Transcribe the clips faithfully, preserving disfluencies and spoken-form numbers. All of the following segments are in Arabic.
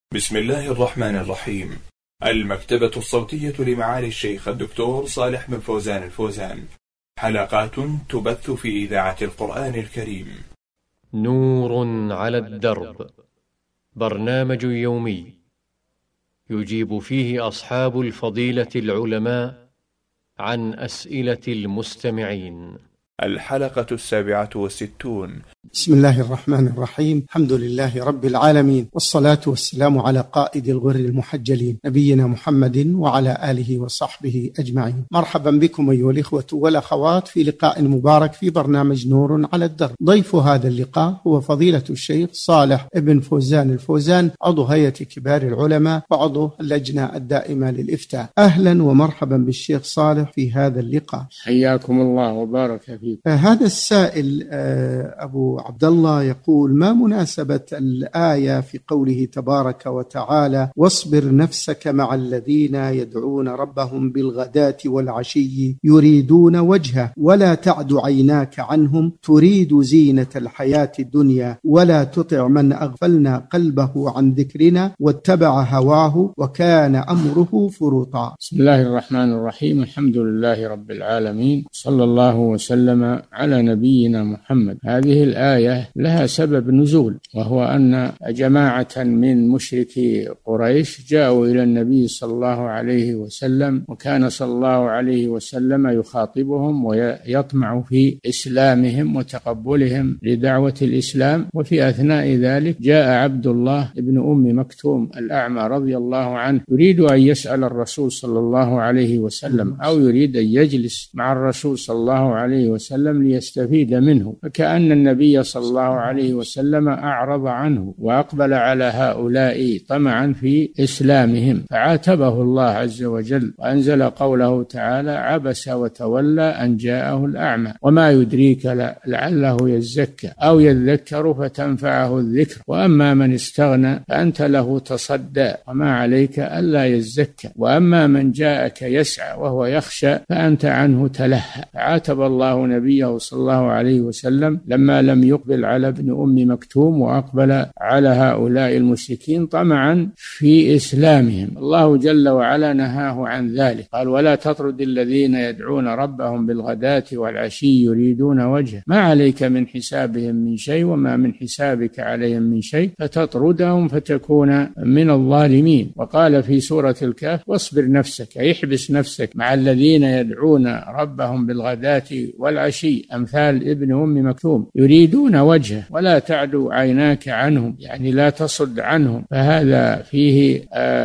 بسم الله الرحمن الرحيم. المكتبة الصوتية لمعالي الشيخ الدكتور صالح بن فوزان الفوزان، حلقات تبث في إذاعة القرآن الكريم. نور على الدرب، برنامج يومي يجيب فيه أصحاب الفضيلة العلماء عن أسئلة المستمعين. الحلقة السابعة والستون. بسم الله الرحمن الرحيم. الحمد لله رب العالمين، والصلاة والسلام على قائد الغر المحجلين نبينا محمد وعلى آله وصحبه أجمعين. مرحبا بكم أيها الإخوة والأخوات في لقاء مبارك في برنامج نور على الدرب. ضيف هذا اللقاء هو فضيلة الشيخ صالح بن فوزان الفوزان، عضو هيئة كبار العلماء وعضو اللجنة الدائمة للإفتاء. أهلا ومرحبا بالشيخ صالح في هذا اللقاء. حياكم الله وبارك فيكم. هذا السائل أبو عبد الله يقول: ما مناسبة الآية في قوله تبارك وتعالى: واصبر نفسك مع الذين يدعون ربهم بالغداة والعشي يريدون وجهه ولا تعد عيناك عنهم تريد زينة الحياة الدنيا ولا تطع من أغفلنا قلبه عن ذكرنا واتبع هواه وكان أمره فرطا. بسم الله الرحمن الرحيم. الحمد لله رب العالمين، صلى الله وسلم على نبينا محمد. هذه الآية لها سبب نزول، وهو أن جماعة من مشركي قريش جاءوا إلى النبي صلى الله عليه وسلم، وكان صلى الله عليه وسلم يخاطبهم ويطمع في إسلامهم وتقبلهم لدعوة الإسلام. وفي أثناء ذلك جاء عبد الله ابن أم مكتوم الأعمى رضي الله عنه يريد أن يسأل الرسول صلى الله عليه وسلم، أو يريد أن يجلس مع الرسول صلى الله عليه وسلم ليستفيد منه، فكأن النبي صلى الله عليه وسلم أعرض عنه وأقبل على هؤلاء طمعا في إسلامهم، فعاتبه الله عز وجل وأنزل قوله تعالى: عبس وتولى أن جاءه الأعمى وما يدريك لعله يزكى أو يذكر فتنفعه الذكر وأما من استغنى فأنت له تصدى وما عليك ألا يزكى وأما من جاءك يسعى وهو يخشى فأنت عنه تلهى. عاتب الله نبيه صلى الله عليه وسلم لما لم يقبل على ابن أم مكتوم وأقبل على هؤلاء المشركين طمعا في إسلامهم. الله جل وعلا نهاه عن ذلك، قال: ولا تطرد الذين يدعون ربهم بالغداة والعشي يريدون وجهه ما عليك من حسابهم من شيء وما من حسابك عليهم من شيء فتطردهم فتكون من الظالمين. وقال في سورة الكهف: واصبر نفسك، يحبس نفسك مع الذين يدعون ربهم بالغداة والعشي، أمثال ابن أم مكتوم، يريدون وجهه ولا تعدو عيناك عنهم، يعني لا تصد عنهم. فهذا فيه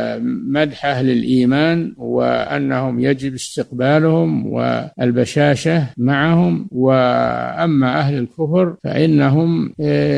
مدح أهل الإيمان وأنهم يجب استقبالهم والبشاشة معهم. وأما أهل الكفر فإنهم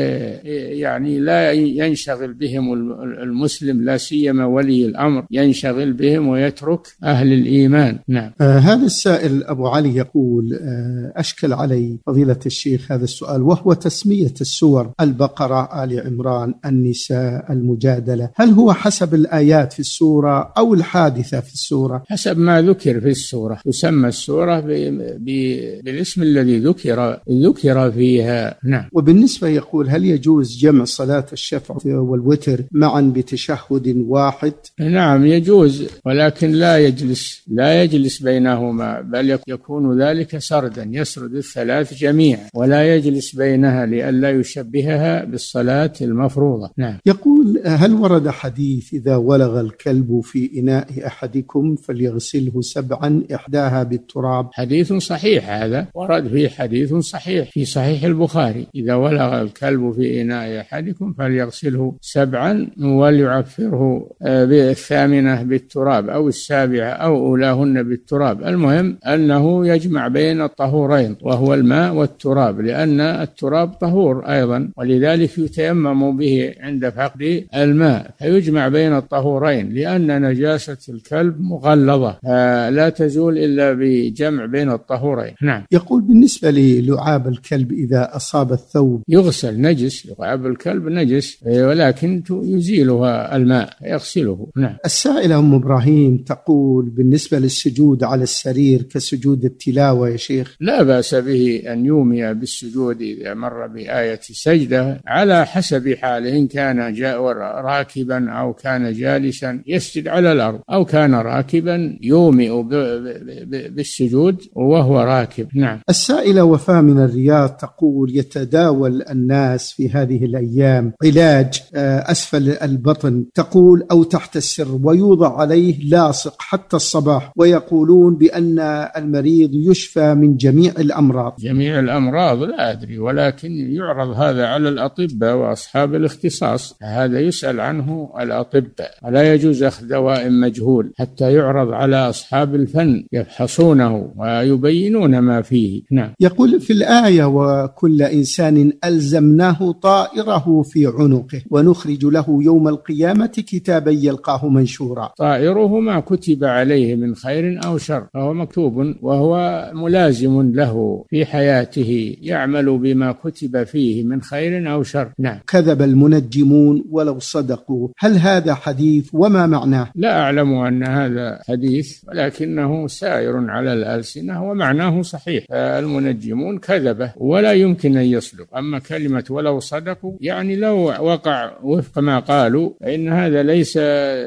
يعني لا ينشغل بهم المسلم، لا سيما ولي الأمر ينشغل بهم ويترك أهل الإيمان. نعم. آه هذا السائل أبو علي يقول: آه أشكل علي فضيلة الشيخ هذا السؤال، وهو تسمية السور البقرة، آل عمران، النساء، المجادلة، هل هو حسب الآيات في السورة أو الحادثة في السورة؟ حسب ما ذكر في السورة، تسمى السورة بالاسم الذي ذكر ذكر فيها. نعم. وبالنسبة يقول: هل يجوز جمع صلاة الشفع والوتر معا بتشهد واحد؟ نعم يجوز، ولكن لا يجلس لا يجلس بينهما، بل يكون ذلك سردا، يسرد الثلاث جميعا ولا يجلس بينها لئلا يشبهها بالصلاة المفروضة. نعم. يقول: هل ورد حديث إذا ولغ الكلب في إناء أحدكم فليغسله سبعا إحداها بالتراب؟ حديث صحيح، هذا ورد فيه حديث صحيح في صحيح البخاري: إذا ولغ الكلب في إناء أحدكم فليغسله سبعا وليعفره بالثامنة بالتراب أو السابعة أو أولاهن بالتراب. المهم أنه يجمع بين الطهورين وهو الماء والتراب، لأن التراب طهور أيضا، ولذلك يتيمم به عند فقد الماء، فيجمع بين الطهورين، لأن نجاسة الكلب مغلظة لا تزول إلا بجمع بين الطهورين. نعم. يقول: بالنسبة للعاب الكلب إذا أصاب الثوب يغسل، نجس، لعاب الكلب نجس ولكن يزيلها الماء يغسله. نعم. السائلة أم إبراهيم تقول: بالنسبة للسجود على السرير كسجود التلاوة يا شيخ، لا بأس به أن يومي بالسجود إذا مر بآية السجدة على حسب حاله، إن كان جاء راكبا أو كان جالسا يسجد على الأرض، أو كان راكبا يومئ بالسجود وهو راكب. نعم. السائلة وفاء من الرياض تقول: يتداول الناس في هذه الأيام علاج أسفل البطن، تقول، أو تحت السر، ويوضع عليه لاصق حتى الصباح، ويقولون بأن المريض يشفى من جميع الأمراض. جميع الأمراض لا أدري، ولكن يعرض هذا على الأطباء وأصحاب الاختصاص، هذا يسأل عنه الأطباء، لا يجوز أخذ دواء مجهول حتى يعرض على أصحاب الفن يفحصونه ويبينون ما فيه. نعم. يقول في الآية: وكل إنسان ألزمناه طائره في عنقه ونخرج له يوم القيامة كتابا يلقاه منشورا. طائره ما كتب عليه من خير أو شر، فهو مكتوب وهو ملازم له في حياته، يعمل بما كتب فيه من خير أو شر. نعم. كذب المنجمون ولو صدقوا، هل هذا حديث وما معناه؟ لا أعلم أن هذا حديث، ولكنه سائر على الألسنة ومعناه صحيح. المنجمون كذبه ولا يمكن أن يصدق، أما كلمة ولو صدقوا يعني لو وقع وفق ما قالوا فإن هذا ليس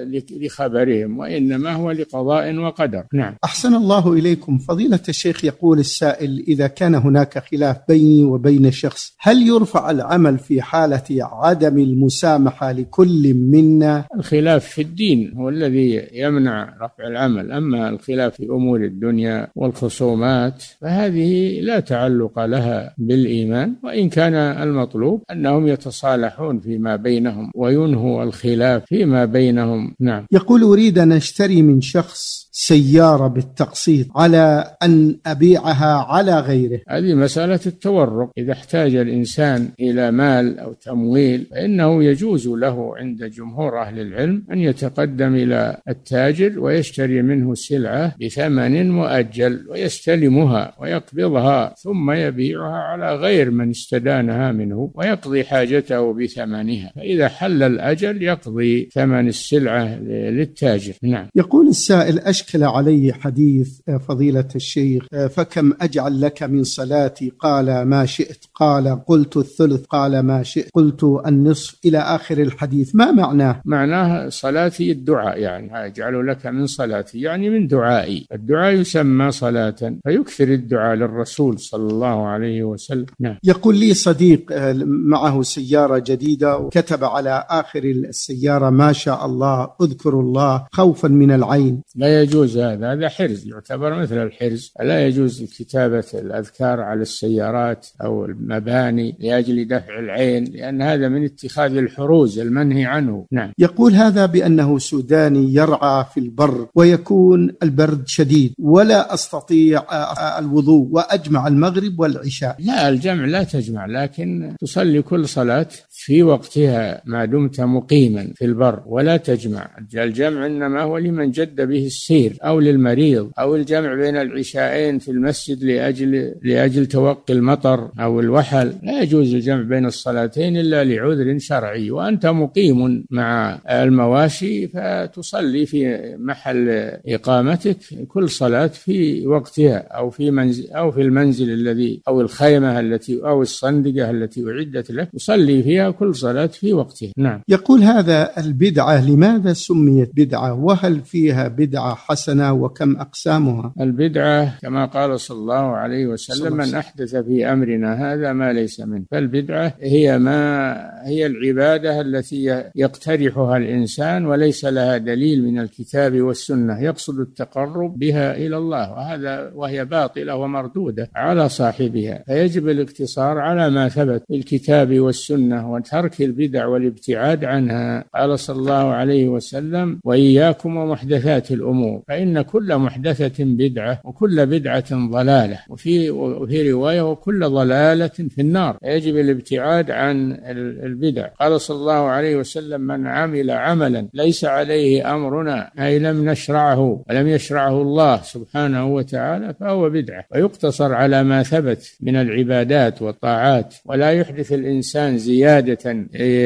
لخبرهم، وإنما هو لقضاء وقدر. نعم. أحسن الله إليكم. فضيلة الشيخ، يقول السائل: إذا كان هناك خلاف بيني وبين شخص، هل يرفع العمل في حالة عدم المسامحة لكل منا؟ الخلاف في الدين هو الذي يمنع رفع العمل، أما الخلاف في أمور الدنيا والخصومات فهذه لا تعلق لها بالإيمان، وإن كان المطلوب أنهم يتصالحون فيما بينهم وينهوا الخلاف فيما بينهم. نعم. يقول: أريد أن أشتري من شخص سيارة بالتقسيط على أن أبيعها على غيره. هذه مسألة التورق، إذا احتاج الإنسان إلى مال أو تمويل فإنه يجوز له عند جمهور أهل العلم أن يتقدم إلى التاجر ويشتري منه سلعة بثمن مؤجل ويستلمها ويقبضها، ثم يبيعها على غير من استدانها منه ويقضي حاجته بثمنها، فإذا حل الأجل يقضي ثمن السلعة للتاجر. نعم. يقول السائل: أشكل علي حديث فضيلة الشيخ: فكم أجعل لك من صلاتي؟ قال ما شئت. قال قلت الثلث. قال ما شئت. قلت النصف، إلى آخر الحديث. ما معناه؟ معناه صلاتي الدعاء، يعني أجعل لك من صلاتي يعني من دعائي. الدعاء يسمى صلاة، فيكثر الدعاء للرسول صلى الله عليه وسلم. نعم. يقول لي صديق معه سيارة جديدة وكتب على آخر السيارة: ما شاء الله، اذكر الله خوفا من العين. لا يجوز هذا، هذا حرز، يعتبر مثل الحرز. لا يجوز كتابة الأذكار على السيارات أو المباني لأجل دفع العين، لأن هذا من اتخاذ الحروز المنهي عنه. نعم. يقول هذا بأنه سوداني يرعى في البر ويكون البرد شديد ولا أستطيع الوضوء وأجمع المغرب والعشاء. لا، الجمع لا تجمع، لكن تصلي كل صلاة في وقتها ما دمت مقيما في البر، ولا تجمع. الجمع إنما هو لمن جد به السير أو للمريض، أو الجمع بين العشاءين في المسجد لأجل لأجل توقي المطر أو الوحل. لا يجوز الجمع بين الصلاتين إلا لعذر شرعي. وأنت مقيم مع المواشي فتصلي في محل إقامتك كل صلاة في وقتها، أو في منزل أو في المنزل الذي أو الخيمة التي أو الصندقة التي أعدت لك، تصلي فيها كل صلاة في وقتها. نعم. يقول هذا: البدعة لماذا سميت بدعة؟ وهل فيها بدعة حسنة؟ وكم أقسامها؟ البدعة كما قال صلى الله عليه وسلم: من أحدث في أمرنا هذا ما ليس منه. فالبدعة هي ما هي العبادة التي يقترحها الإنسان وليس لها دليل من الكتاب والسنة، يقصد التقرب بها إلى الله، وهذا وهي باطلة ومردودة على صاحبها. فيجب الاقتصار على ما ثبت في الكتاب والسنة وترك البدع والابتعاد عنها. قال صلى الله عليه وسلم: وإياكم ومحدثات الأمور فإن كل محدثة بدعة وكل بدعة ضلالة، وفي وفي رواية: وكل ضلالة في النار. يجب الابتعاد عن البدع. قال صلى الله عليه وسلم: من عمل عملا ليس عليه أمرنا، أي لم نشرعه ولم يشرعه الله سبحانه وتعالى، فهو بدعة. ويقتصر على ما ثبت من العبادات والطاعات، ولا يحدث الإنسان زيادة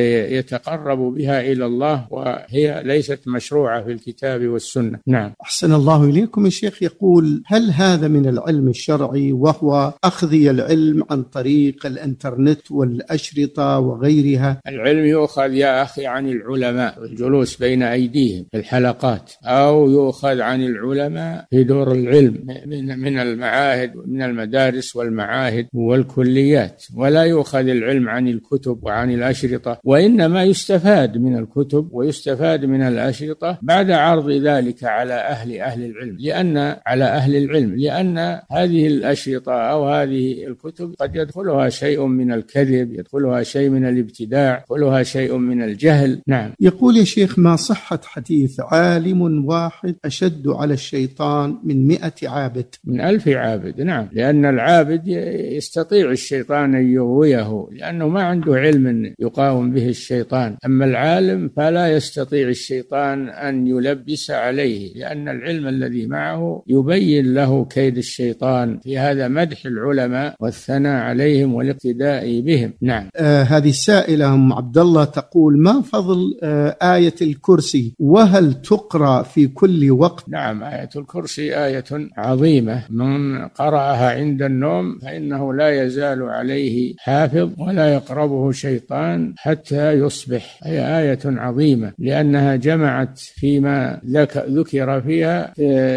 يتقرب بها إلى الله وهي ليست مشروعة في الكتاب والسنة. نعم. أحسن الله إليكم. الشيخ يقول: هل هذا من العلم الشرعي وهو أخذي العلم عن طريق طريق الانترنت والأشرطة وغيرها؟ العلم يؤخذ يا أخي عن العلماء والجلوس بين أيديهم في الحلقات، أو يؤخذ عن العلماء في دور العلم من المعاهد ومن المدارس والمعاهد والكليات، ولا يؤخذ العلم عن الكتب وعن الأشرطة، وإنما يستفاد من الكتب ويستفاد من الأشرطة بعد عرض ذلك على أهل أهل العلم، لأن على أهل العلم لأن هذه الأشرطة أو هذه الكتب قد يدخلها شيء من الكذب، يدخلها شيء من الابتداع، يدخلها شيء من الجهل. نعم. يقول يا شيخ: ما صحة حديث عالم واحد أشد على الشيطان من مئة عابد؟ من ألف عابد. نعم، لأن العابد يستطيع الشيطان أن يغويه، لأنه ما عنده علم يقاوم به الشيطان، أما العالم فلا يستطيع الشيطان أن يلبس عليه، لأن العلم الذي معه يبين له كيد الشيطان. في هذا مدح العلماء والثناء عليهم والاقتداء بهم. نعم. آه هذه السائلة أم عبد الله تقول: ما فضل آه آية الكرسي، وهل تقرأ في كل وقت؟ نعم، آية الكرسي آية عظيمة، من قرأها عند النوم فإنه لا يزال عليه حافظ ولا يقربه شيطان حتى يصبح. هي آية عظيمة لأنها جمعت فيما ذكر فيها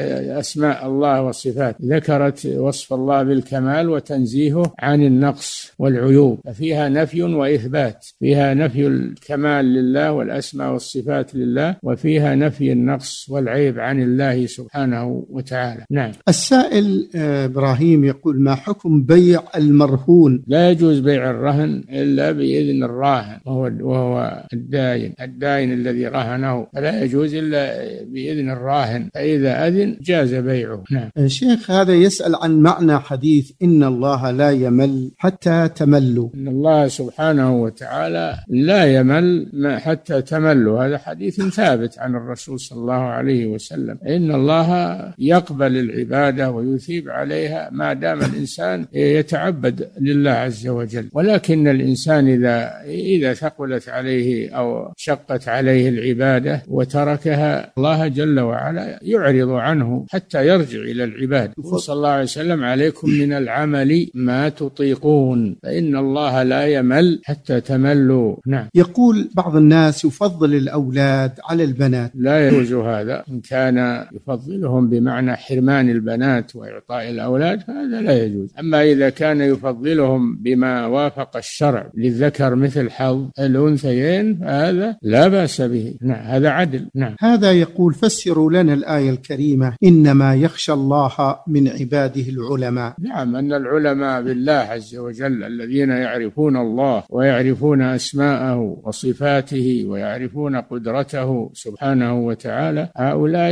أسماء الله وصفات، ذكرت وصف الله بالكمال وتنزيهه عن النقص والعيوب، فيها نفي وإثبات، فيها نفي الكمال لله والأسماء والصفات لله، وفيها نفي النقص والعيب عن الله سبحانه وتعالى. نعم. السائل إبراهيم يقول: ما حكم بيع المرهون؟ لا يجوز بيع الرهن إلا بإذن الراهن، وهو, وهو الداين الداين الذي رهنه، فلا يجوز إلا بإذن الراهن، فإذا أذن جاز بيعه. نعم. شيخ، هذا يسأل عن معنى حديث إن الله لا يمل حتى تملوا. إن الله سبحانه وتعالى لا يمل حتى تملوا، هذا حديث ثابت عن الرسول صلى الله عليه وسلم. إن الله يقبل العبادة ويثيب عليها ما دام الإنسان يتعبد لله عز وجل، ولكن الإنسان إذا إذا ثقلت عليه أو شقت عليه العبادة وتركها، الله جل وعلا يعرض عنه حتى يرجع إلى العباد. صلى الله عليه وسلم: عليكم من العمل ما تطيقون فإن الله لا يمل حتى تملوا. نعم. يقول بعض الناس يفضل الأولاد على البنات. لا يجوز هذا، إن كان يفضلهم بمعنى حرمان البنات وإعطاء الأولاد فهذا لا يجوز، أما إذا كان يفضلهم بما وافق الشرع للذكر مثل حظ الأنثيين فهذا لا بأس به. نعم، هذا عدل. نعم. هذا يقول: فسروا لنا الآية الكريمة إنما يخشى الله من عباده العلماء. نعم، أن العلماء بالله عز وجل الذين يعرفون الله ويعرفون أسماءه وصفاته ويعرفون قدرته سبحانه وتعالى، هؤلاء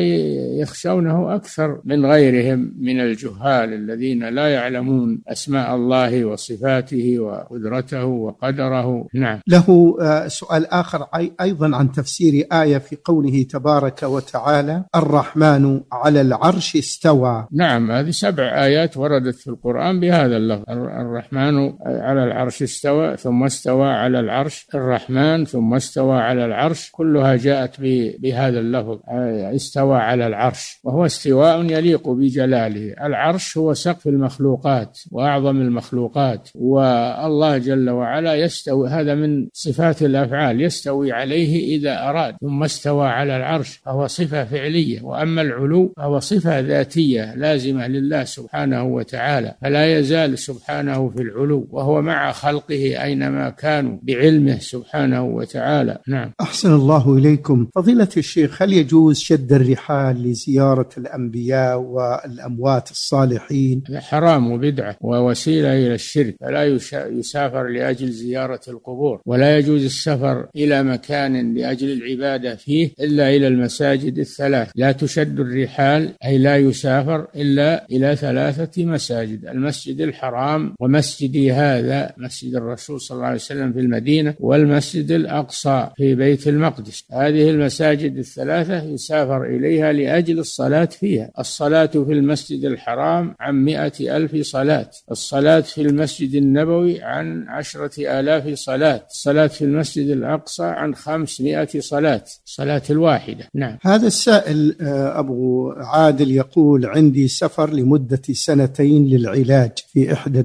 يخشونه أكثر من غيرهم من الجهال الذين لا يعلمون أسماء الله وصفاته وقدرته وقدره. نعم. له سؤال آخر أيضا عن تفسير آية في قوله تبارك وتعالى: الرحمن على العرش استوى. نعم، هذه سبع آيات وردت في القرآن بهذا اللفظ: الرحمن على العرش استوى، ثم استوى على العرش، الرحمن ثم استوى على العرش، كلها جاءت بهذا اللفظ: استوى على العرش، وهو استواء يليق بجلاله. العرش هو سقف المخلوقات وأعظم المخلوقات، والله جل وعلا يستوي، هذا من صفات الأفعال، يستوي عليه إذا أراد. ثم استوى على العرش فهو صفة فعلية، وأما العلو فهو صفة ذاتية لازمة لله سبحانه وتعالى، فلا يزال سبحانه في العلو، وهو مع خلقه أينما كانوا بعلمه سبحانه وتعالى. نعم. أحسن الله إليكم. فضيلة الشيخ، هل يجوز شد الرحال لزيارة الأنبياء والأموات الصالحين؟ هذا حرام وبدعة ووسيلة إلى الشرك، فلا يسافر لأجل زيارة القبور، ولا يجوز السفر إلى مكان لأجل العبادة فيه إلا إلى المساجد الثلاث. لا تشد الرحال أي لا يسافر إلا إلى ثلاثة مساجد: المسجد الحرام، ومسجدي هذا مسجد الرسول صلى الله عليه وسلم في المدينة، والمسجد الأقصى في بيت المقدس. هذه المساجد الثلاثة يسافر إليها لأجل الصلاة فيها. الصلاة في المسجد الحرام عن مئة ألف صلاة، الصلاة في المسجد النبوي عن عشرة آلاف صلاة، الصلاة في المسجد الأقصى عن خمسمائة صلاة، صلاة الواحدة. نعم. هذا السائل أبو عادل يقول: عندي سفر لمدة سنتين للعلاج في إحدى الدول،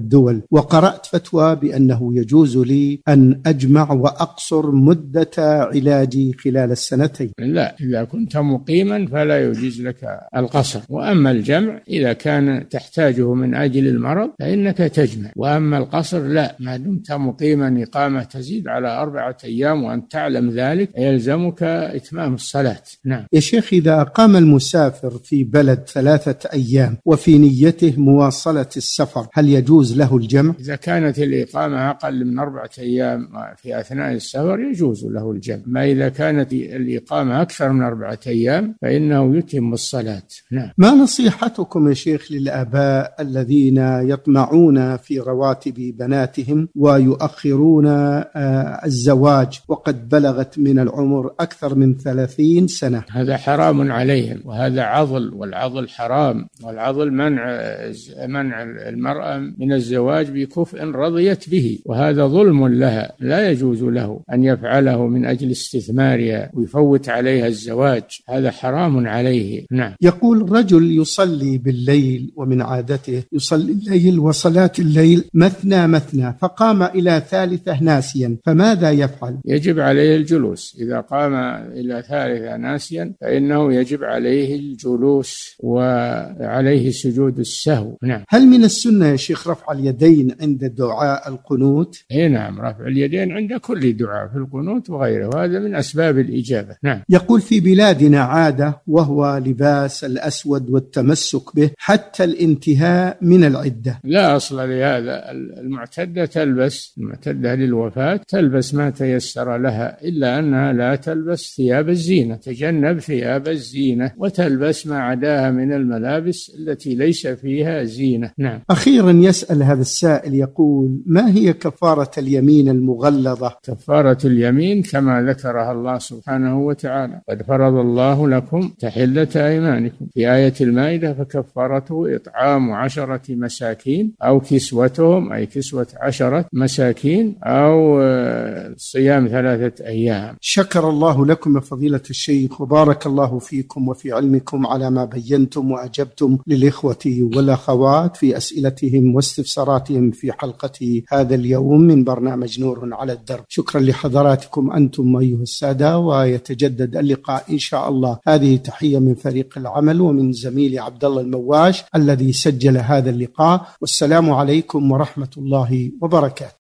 وقرأت فتوى بأنه يجوز لي أن أجمع وأقصر مدة علاجي خلال السنتين. لا، إذا كنت مقيما فلا يجوز لك القصر، وأما الجمع إذا كان تحتاجه من أجل المرض فإنك تجمع، وأما القصر لا، ما دمت مقيما إقامة تزيد على أربعة أيام وأن تعلم ذلك يلزمك إتمام الصلاة. نعم. يا شيخ، إذا أقام المسافر في بلد ثلاثة أيام وفي نيته مواصلة السفر هل يجوز له الجمع؟ إذا كانت الإقامة أقل من أربعة أيام في أثناء السفر يجوز له الجمع، ما إذا كانت الإقامة أكثر من أربعة أيام فإنه يتم الصلاة. نعم. ما نصيحتكم يا شيخ للآباء الذين يطمعون في رواتب بناتهم ويؤخرون الزواج وقد بلغت من العمر أكثر من ثلاثين سنة؟ هذا حرام عليهم، وهذا عضل، والعضل حرام، والعضل منع منع المرأة من الزواج بكفء رضيت به، وهذا ظلم لها، لا يجوز له أن يفعله من أجل استثمارها ويفوت عليها الزواج، هذا حرام عليه. نعم. يقول رجل يصلي بالليل ومن عادته يصلي الليل وصلاة الليل مثنى مثنى فقام إلى ثالثة ناسيا، فماذا يفعل؟ يجب عليه الجلوس، إذا قام إلى ثالثة ناسيا فإنه يجب عليه الجلوس وعليه سجود السهو. نعم. هل من السنة يا شيخ رفع اليدين عند دعاء القنوت؟ اي نعم، رفع اليدين عند كل دعاء في القنوت وغيره، وهذا من أسباب الإجابة. نعم. يقول في بلادنا عادة وهو لباس الأسود والتمسك به حتى الانتهاء من العدة. لا أصل لهذا، المعتدة تلبس، المعتدة للوفاة تلبس ما تيسر لها، إلا أنها لا تلبس ثياب الزينة، تجنب ثياب الزينة وتلبس ما عداها من الملابس التي ليس فيها زينة. نعم. أخيرا يسأل هذا السائل يقول: ما هي كفارة اليمين المغلظة؟ كفارة اليمين كما ذكرها الله سبحانه وتعالى: قد فرض الله لكم تحلة أيمانكم، في آية المائدة: فكفارته إطعام عشرة مساكين أو كسوتهم، أي كسوة عشرة مساكين، أو صيام ثلاثة أيام. شكر الله لكم يا فضيلة الشيخ، وبارك الله فيكم وفي علمكم على ما بينتم وأجبتم للإخوة والأخوات في أسئلتهم واستفساراتهم في حلقة هذا اليوم من برنامج نور على الدرب. شكرا لحضراتكم أنتم أيها السادة، ويتجدد اللقاء إن شاء الله. هذه تحية من فريق العمل ومن زميلي عبد الله المواش الذي سجل هذا اللقاء، والسلام عليكم ورحمة الله وبركاته.